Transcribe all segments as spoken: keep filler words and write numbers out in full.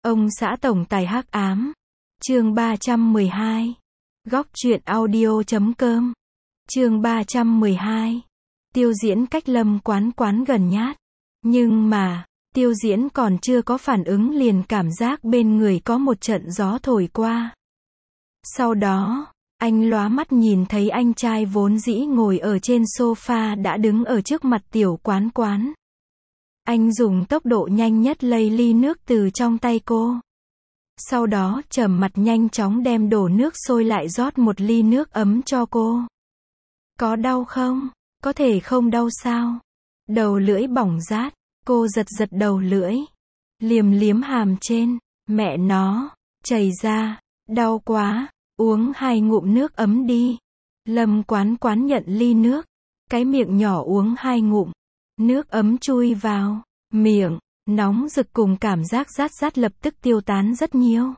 Ông xã tổng tài hắc ám. Chương ba trăm mười hai. Góc truyện audio chấm com. Chương ba trăm mười hai. Tiêu Diễn cách Lâm Quán Quán gần nhát. Nhưng mà, Tiêu Diễn còn chưa có phản ứng liền cảm giác bên người có một trận gió thổi qua. Sau đó, anh lóa mắt nhìn thấy anh trai vốn dĩ ngồi ở trên sofa đã đứng ở trước mặt Tiểu Quán Quán. Anh dùng tốc độ nhanh nhất lấy ly nước từ trong tay cô. Sau đó trầm mặt nhanh chóng đem đổ nước sôi lại rót một ly nước ấm cho cô. Có đau không? Có thể không đau sao? Đầu lưỡi bỏng rát. Cô giật giật đầu lưỡi. Liếm liếm hàm trên. Mẹ nó, chảy ra. Đau quá. Uống hai ngụm nước ấm đi. Lâm Quán Quán nhận ly nước. Cái miệng nhỏ uống hai ngụm. Nước ấm chui vào miệng, nóng rực cùng cảm giác rát rát lập tức tiêu tán rất nhiều.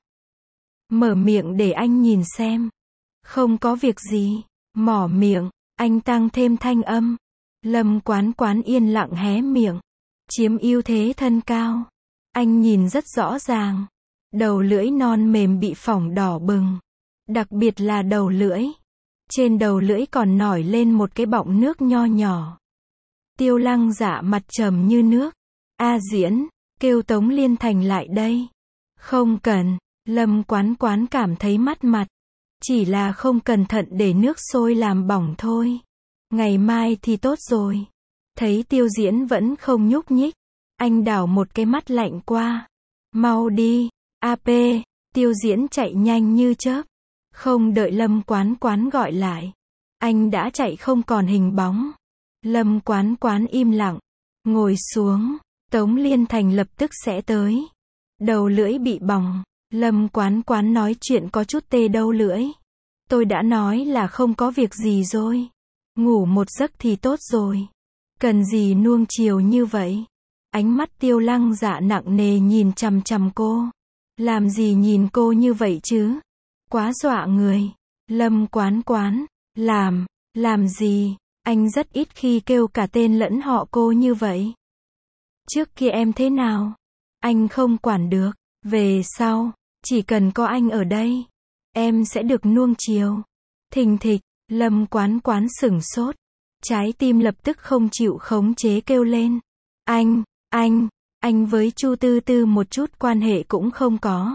Mở miệng để anh nhìn xem. Không có việc gì. Mỏ miệng, anh tăng thêm thanh âm. Lâm Quán Quán yên lặng hé miệng. Chiếm ưu thế thân cao. Anh nhìn rất rõ ràng. Đầu lưỡi non mềm bị phỏng đỏ bừng. Đặc biệt là đầu lưỡi. Trên đầu lưỡi còn nổi lên một cái bọng nước nho nhỏ. Tiêu Lăng Dạ mặt trầm như nước. A Diễn, kêu Tống Liên Thành lại đây. Không cần, Lâm Quán Quán cảm thấy mát mặt. Chỉ là không cẩn thận để nước sôi làm bỏng thôi. Ngày mai thì tốt rồi. Thấy Tiêu Diễn vẫn không nhúc nhích. Anh đảo một cái mắt lạnh qua. Mau đi, a pê, Tiêu Diễn chạy nhanh như chớp. Không đợi Lâm Quán Quán gọi lại. Anh đã chạy không còn hình bóng. Lâm Quán Quán im lặng. Ngồi xuống. Tống Liên Thành lập tức sẽ tới. Đầu lưỡi bị bỏng. Lâm Quán Quán nói chuyện có chút tê đầu lưỡi. Tôi đã nói là không có việc gì rồi. Ngủ một giấc thì tốt rồi. Cần gì nuông chiều như vậy? Ánh mắt Tiêu Lăng Dạ nặng nề nhìn chằm chằm cô. Làm gì nhìn cô như vậy chứ? Quá dọa người. Lâm Quán Quán. Làm, làm gì? Anh rất ít khi kêu cả tên lẫn họ cô như vậy. Trước kia em thế nào? Anh không quản được. Về sau, chỉ cần có anh ở đây, em sẽ được nuông chiều. Thình thịch, Lâm Quán Quán sửng sốt. Trái tim lập tức không chịu khống chế kêu lên. Anh, anh, anh với Chu Tư Tư một chút quan hệ cũng không có.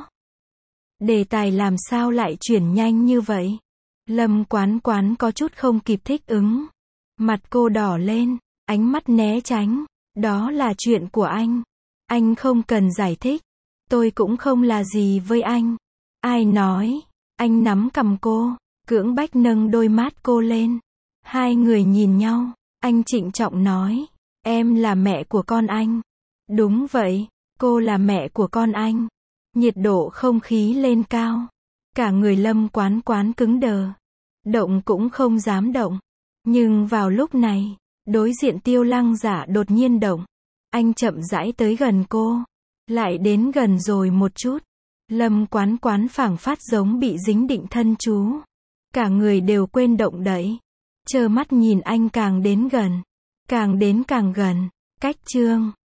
Đề tài làm sao lại chuyển nhanh như vậy? Lâm Quán Quán có chút không kịp thích ứng. Mặt cô đỏ lên, ánh mắt né tránh. Đó là chuyện của anh. Anh không cần giải thích. Tôi cũng không là gì với anh. Ai nói? Anh nắm cằm cô, cưỡng bách nâng đôi mắt cô lên. Hai người nhìn nhau. Anh trịnh trọng nói. Em là mẹ của con anh. Đúng vậy, cô là mẹ của con anh. Nhiệt độ không khí lên cao. Cả người Lâm Quán Quán cứng đờ. Động cũng không dám động. Nhưng vào lúc này, đối diện Tiêu Lăng Dạ đột nhiên động. Anh chậm rãi tới gần cô. Lại đến gần rồi một chút. Lâm Quán Quán phảng phất giống bị dính định thân chú. Cả người đều quên động đậy. Trơ mắt nhìn anh càng đến gần. Càng đến càng gần. Cách chương.